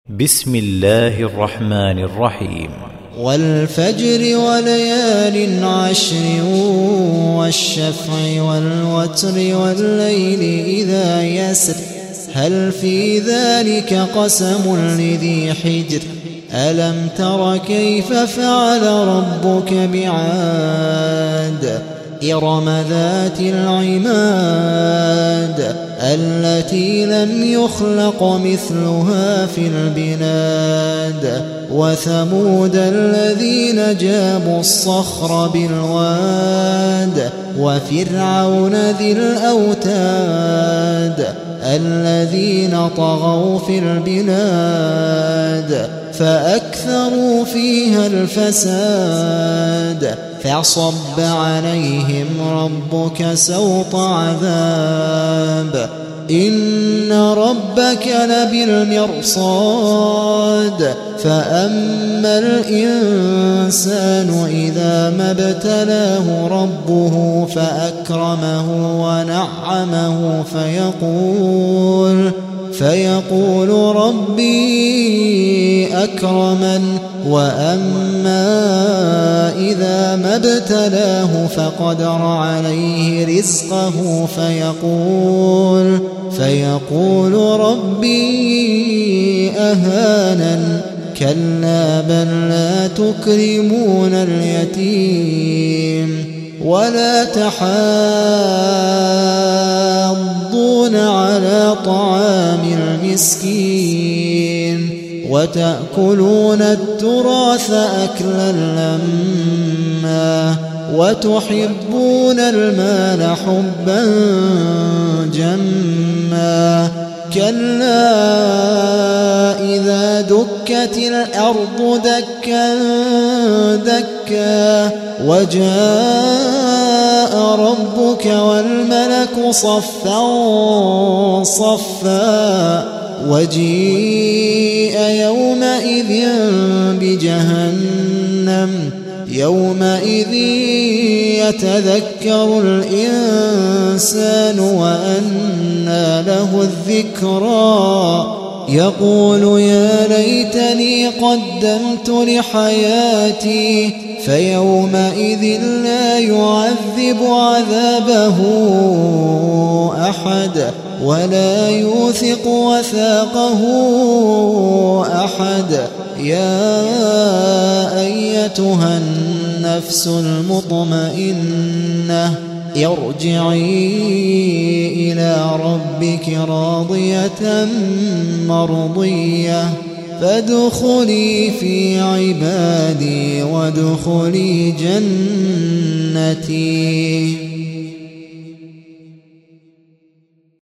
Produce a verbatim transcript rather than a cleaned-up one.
بسم الله الرحمن الرحيم. والفجر وليال عشر والشفع والوتر والليل إذا يسر هل في ذلك قسم لذي حجر ألم تر كيف فعل ربك بعاد إرم ذات العماد التي لم يخلق مثلها في البلاد وثمود الذين جابوا الصخر بالواد وفرعون ذي الأوتاد الذين طغوا في البلاد فأكثروا فيها الفساد فصب عليهم ربك سوط عذاب إن ربك لبالمرصاد فأما الإنسان إذا ما ابتلاه ربه فأكرمه ونعمه فيقول فيقول ربي أكرمن وأما إذا ما ابتلاه فقدر عليه رزقه فيقول فيقول ربي أهانن كلا بل لا تكرمون اليتيم ولا تحاضون على طعام المسكين وتأكلون التراث أكلا لما وتحبون المال حبا جما كلا إذا دكت الأرض دكا دكا وجاء ربك والملك صفا صفا وجيء يومئذ بجهنم يومئذ يتذكر الإنسان وأنى له الذكرى يقول يا ليتني قدمت لحياتي فيومئذ لا يعذب عذابه أحد ولا يوثق وثاقه أحد يا أيتها النفس المطمئنة ارجعي إلى ربك راضية مرضية فادخلي في عبادي وادخلي جنتي.